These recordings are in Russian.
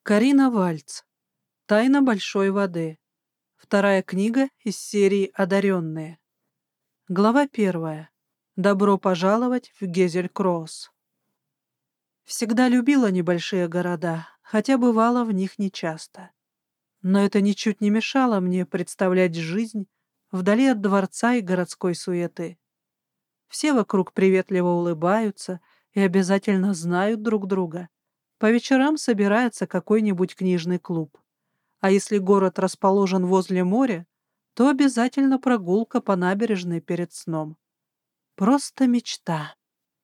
Карина Вальц. Тайна большой воды. Вторая книга из серии «Одаренные». Глава 1. Добро пожаловать в Гезель-Кросс. Всегда любила небольшие города, хотя бывала в них нечасто. Но это ничуть не мешало мне представлять жизнь вдали от дворца и городской суеты. Все вокруг приветливо улыбаются и обязательно знают друг друга. По вечерам собирается какой-нибудь книжный клуб. А если город расположен возле моря, то обязательно прогулка по набережной перед сном. Просто мечта.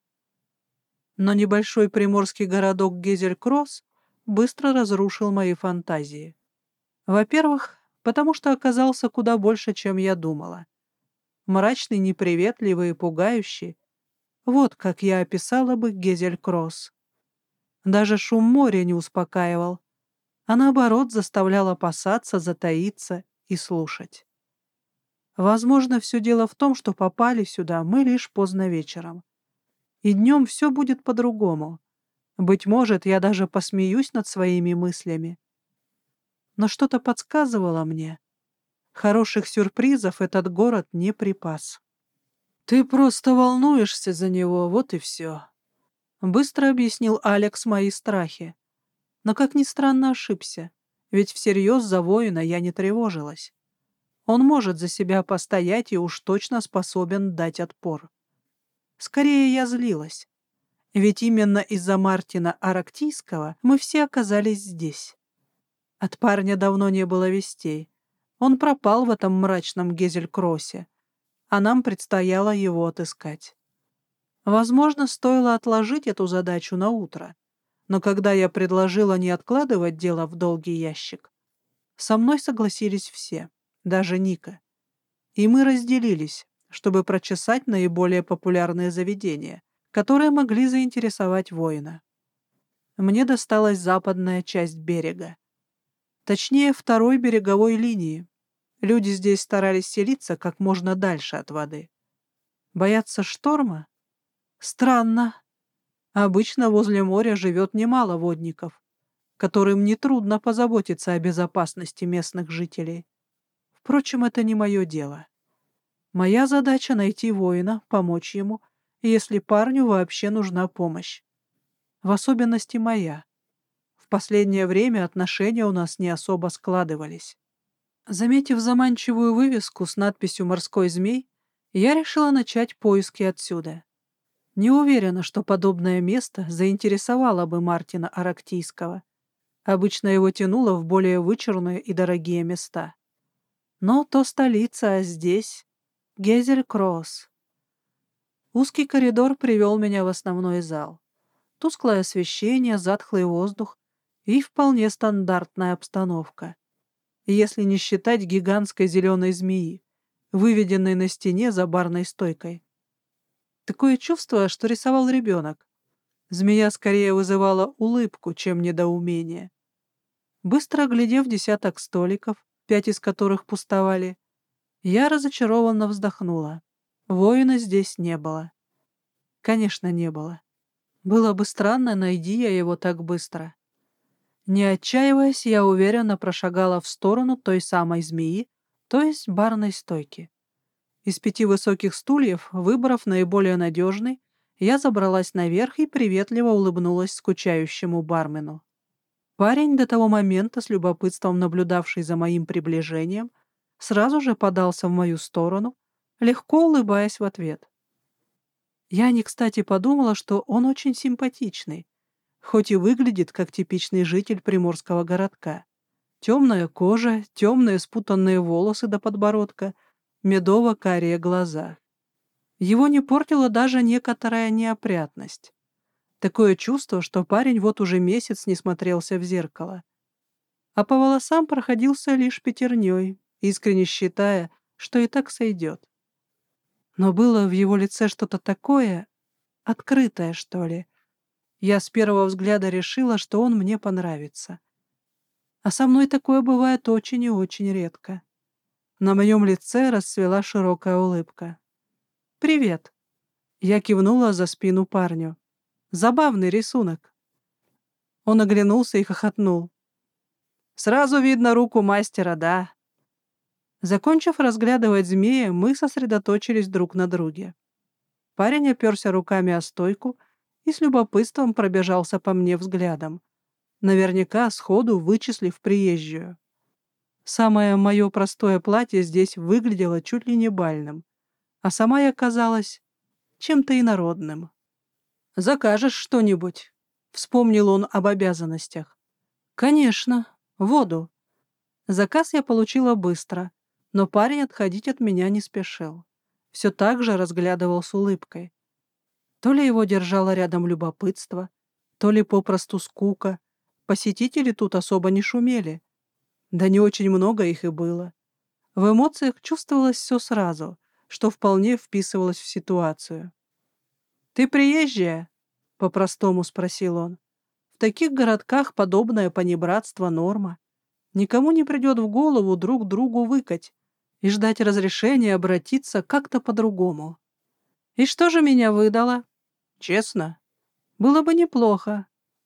Но небольшой приморский городок Гезель-Кросс быстро разрушил мои фантазии. Во-первых, потому что оказался куда больше, чем я думала. Мрачный, неприветливый и пугающий. Вот как я описала бы Гезель-Кросс. Даже шум моря не успокаивал, а наоборот заставлял опасаться, затаиться и слушать. Возможно, все дело в том, что попали сюда мы лишь поздно вечером. И днем все будет по-другому. Быть может, я даже посмеюсь над своими мыслями. Но что-то подсказывало мне. Хороших сюрпризов этот город не припас. «Ты просто волнуешься за него, вот и все», — быстро объяснил Алекс мои страхи. Но, как ни странно, ошибся, ведь всерьез за воина я не тревожилась. Он может за себя постоять и уж точно способен дать отпор. Скорее, я злилась. Ведь именно из-за Мартина Арактийского мы все оказались здесь. От парня давно не было вестей. Он пропал в этом мрачном Гезель-Кроссе, а нам предстояло его отыскать. Возможно, стоило отложить эту задачу на утро, но когда я предложила не откладывать дело в долгий ящик, со мной согласились все, даже Ника. И мы разделились, чтобы прочесать наиболее популярные заведения, которые могли заинтересовать воина. Мне досталась западная часть берега. Точнее, второй береговой линии. Люди здесь старались селиться как можно дальше от воды. Боятся шторма? Странно. Обычно возле моря живет немало водников, которым нетрудно позаботиться о безопасности местных жителей. Впрочем, это не мое дело. Моя задача — найти воина, помочь ему, если парню вообще нужна помощь. В особенности моя. В последнее время отношения у нас не особо складывались. Заметив заманчивую вывеску с надписью «Морской змей», я решила начать поиски отсюда. Не уверена, что подобное место заинтересовало бы Мартина Арактийского. Обычно его тянуло в более вычурные и дорогие места. Но то столица, а здесь — Гезель-Кросс. Узкий коридор привел меня в основной зал. Тусклое освещение, затхлый воздух и вполне стандартная обстановка. Если не считать гигантской зеленой змеи, выведенной на стене за барной стойкой. Такое чувство, что рисовал ребенок. Змея скорее вызывала улыбку, чем недоумение. Быстро оглядев десяток столиков, 5 из которых пустовали, я разочарованно вздохнула. Воина здесь не было. Конечно, не было. Было бы странно, найди я его так быстро. Не отчаиваясь, я уверенно прошагала в сторону той самой змеи, то есть барной стойки. Из 5 высоких стульев, выбрав наиболее надежный, я забралась наверх и приветливо улыбнулась скучающему бармену. Парень, до того момента с любопытством наблюдавший за моим приближением, сразу же подался в мою сторону, легко улыбаясь в ответ. Я не кстати подумала, что он очень симпатичный, хоть и выглядит как типичный житель приморского городка. Темная кожа, темные спутанные волосы до подбородка, медово-карие глаза. Его не портила даже некоторая неопрятность. Такое чувство, что парень вот уже месяц не смотрелся в зеркало. А по волосам проходился лишь пятерней, искренне считая, что и так сойдет. Но было в его лице что-то такое, открытое, что ли. Я с первого взгляда решила, что он мне понравится. А со мной такое бывает очень и очень редко. На моем лице расцвела широкая улыбка. «Привет!» Я кивнула за спину парню. «Забавный рисунок!» Он оглянулся и хохотнул. Сразу видно руку мастера, да. Закончив разглядывать змея, мы сосредоточились друг на друге. Парень оперся руками о стойку и с любопытством пробежался по мне взглядом, наверняка сходу вычислив приезжую. Самое мое простое платье здесь выглядело чуть ли не бальным, а сама я казалась чем-то инородным. «Закажешь что-нибудь?» — вспомнил он об обязанностях. «Конечно, воду». Заказ я получила быстро, но парень отходить от меня не спешил. Все так же разглядывал с улыбкой. То ли его держало рядом любопытство, то ли попросту скука. Посетители тут особо не шумели. Да не очень много их и было. В эмоциях чувствовалось все сразу, что вполне вписывалось в ситуацию. «Ты приезжая?» — по-простому спросил он. «В таких городках подобное понебратство — норма. Никому не придет в голову друг другу выкать и ждать разрешения обратиться как-то по-другому. И что же меня выдало? Честно, было бы неплохо.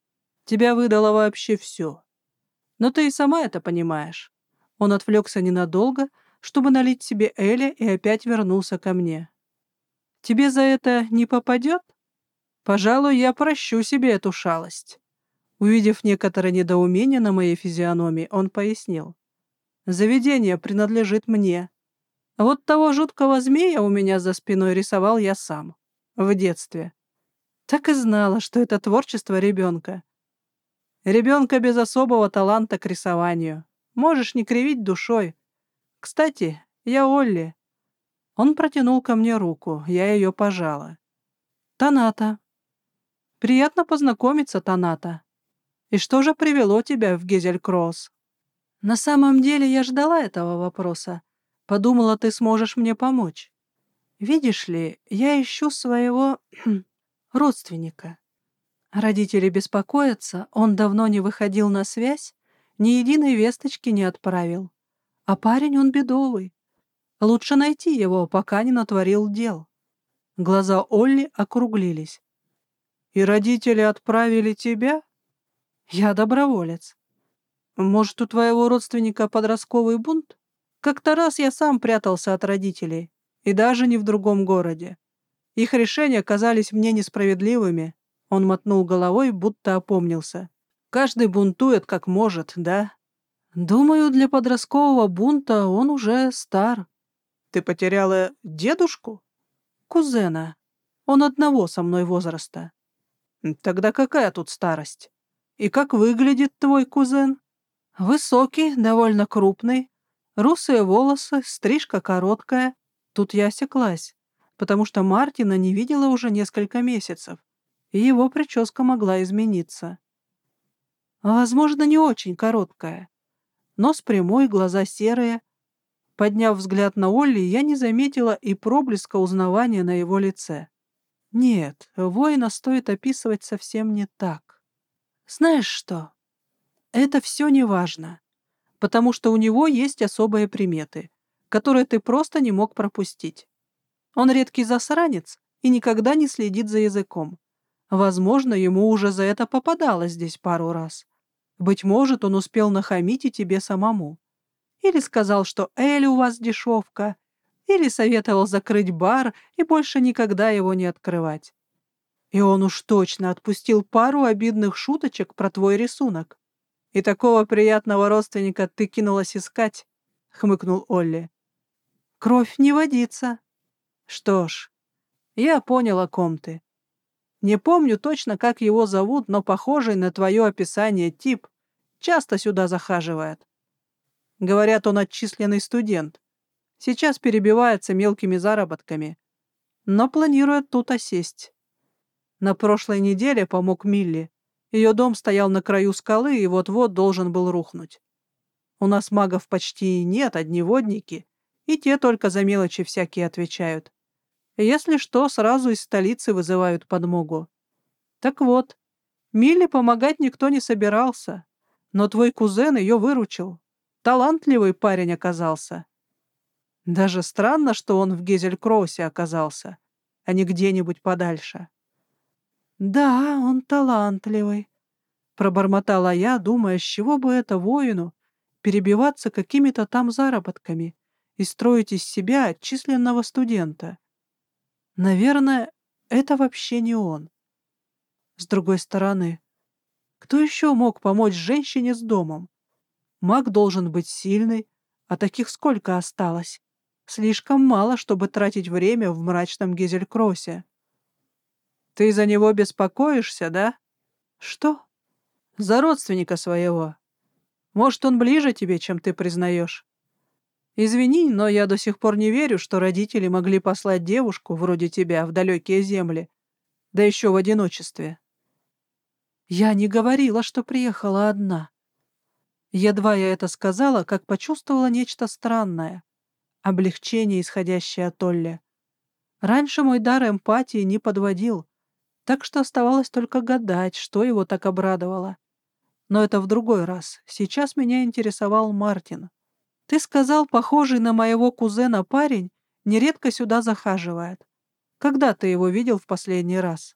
Тебя выдало вообще все. Но ты и сама это понимаешь». Он отвлекся ненадолго, чтобы налить себе Эля, и опять вернулся ко мне. «Тебе за это не попадет? Пожалуй, я прощу себе эту шалость». Увидев некоторое недоумение на моей физиономии, он пояснил. «Заведение принадлежит мне. А вот того жуткого змея у меня за спиной рисовал я сам. В детстве. Так и знала, что это творчество ребенка. Ребенка без особого таланта к рисованию. Можешь не кривить душой. Кстати, я Олли». Он протянул ко мне руку, я ее пожала. «Таната. Приятно познакомиться, Таната. И что же привело тебя в Гезель-Кросс?» На самом деле я ждала этого вопроса. Подумала, ты сможешь мне помочь. Видишь ли, я ищу своего родственника. Родители беспокоятся, он давно не выходил на связь, ни единой весточки не отправил. А парень он бедовый. Лучше найти его, пока не натворил дел. Глаза Олли округлились. «И родители отправили тебя?» «Я доброволец. Может, у твоего родственника подростковый бунт? Как-то раз я сам прятался от родителей, и даже не в другом городе. Их решения казались мне несправедливыми». Он мотнул головой, будто опомнился. «Каждый бунтует как может, да?» «Думаю, для подросткового бунта он уже стар». «Ты потеряла дедушку?» «Кузена. Он одного со мной возраста». «Тогда какая тут старость? И как выглядит твой кузен?» «Высокий, довольно крупный, русые волосы, стрижка короткая». Тут я осеклась, потому что Мартина не видела уже несколько месяцев, и его прическа могла измениться. Возможно, не очень короткая. Нос прямой, глаза серые. Подняв взгляд на Олли, я не заметила и проблеска узнавания на его лице. Нет, воина стоит описывать совсем не так. Знаешь что? Это все не важно, потому что у него есть особые приметы, которые ты просто не мог пропустить. Он редкий засранец и никогда не следит за языком. Возможно, ему уже за это попадалось здесь пару раз. Быть может, он успел нахамить и тебе самому. Или сказал, что Эль у вас дешевка, или советовал закрыть бар и больше никогда его не открывать. И он уж точно отпустил пару обидных шуточек про твой рисунок. «И такого приятного родственника ты кинулась искать?» — хмыкнул Олли. «Кровь не водится». «Что ж, я понял, о ком ты. Не помню точно, как его зовут, но похожий на твое описание тип часто сюда захаживает. Говорят, он отчисленный студент. Сейчас перебивается мелкими заработками, но планирует тут осесть. На прошлой неделе помог Милли. Ее дом стоял на краю скалы и вот-вот должен был рухнуть. У нас магов почти нет, одни водники, и те только за мелочи всякие отвечают. Если что, сразу из столицы вызывают подмогу. Так вот, Милли помогать никто не собирался, но твой кузен ее выручил. Талантливый парень оказался. Даже странно, что он в Гезель-Кроссе оказался, а не где-нибудь подальше. «Да, он талантливый», — пробормотала я, думая, с чего бы это воину перебиваться какими-то там заработками и строить из себя отчисленного студента. Наверное, это вообще не он. С другой стороны, кто еще мог помочь женщине с домом? Маг должен быть сильный, а таких сколько осталось? Слишком мало, чтобы тратить время в мрачном Гизелькроссе. Ты за него беспокоишься, да? Что? За родственника своего. Может, он ближе тебе, чем ты признаешь. Извини, но я до сих пор не верю, что родители могли послать девушку вроде тебя в далекие земли, да еще в одиночестве. Я не говорила, что приехала одна. Едва я это сказала, как почувствовала нечто странное. Облегчение, исходящее от Олли. Раньше мой дар эмпатии не подводил, так что оставалось только гадать, что его так обрадовало. Но это в другой раз. Сейчас меня интересовал Мартин. Ты сказал, похожий на моего кузена парень нередко сюда захаживает. Когда ты его видел в последний раз?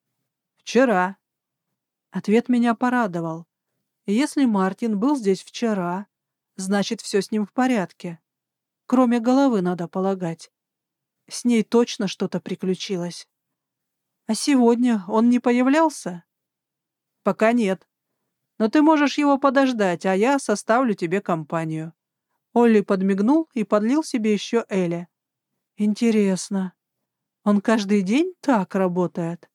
Вчера. Ответ меня порадовал. И если Мартин был здесь вчера, значит, все с ним в порядке. Кроме головы, надо полагать. С ней точно что-то приключилось. А сегодня он не появлялся? Пока нет. Но ты можешь его подождать, а я составлю тебе компанию. Олли подмигнул и подлил себе еще Эля. Интересно, он каждый день так работает?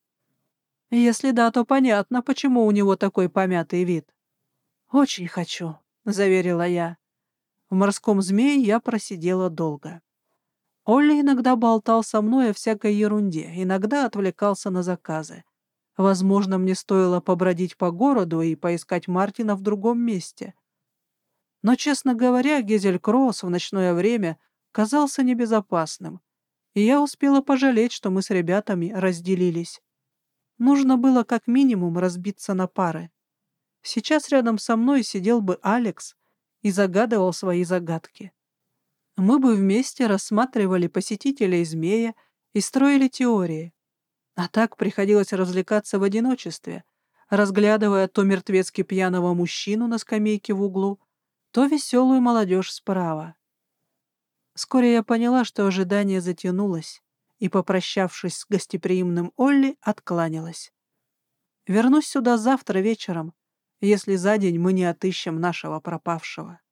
Если да, то понятно, почему у него такой помятый вид. Очень хочу, заверила я. В морском змее я просидела долго. Олли иногда болтал со мной о всякой ерунде, иногда отвлекался на заказы. Возможно, мне стоило побродить по городу и поискать Мартина в другом месте. Но, честно говоря, Гизелькросс в ночное время казался небезопасным, и я успела пожалеть, что мы с ребятами разделились. Нужно было как минимум разбиться на пары. Сейчас рядом со мной сидел бы Алекс и загадывал свои загадки. Мы бы вместе рассматривали посетителей змея и строили теории. А так приходилось развлекаться в одиночестве, разглядывая то мертвецки пьяного мужчину на скамейке в углу, то веселую молодежь справа. Вскоре я поняла, что ожидание затянулось, и, попрощавшись с гостеприимным Олли, откланялась. Вернусь сюда завтра вечером, если за день мы не отыщем нашего пропавшего.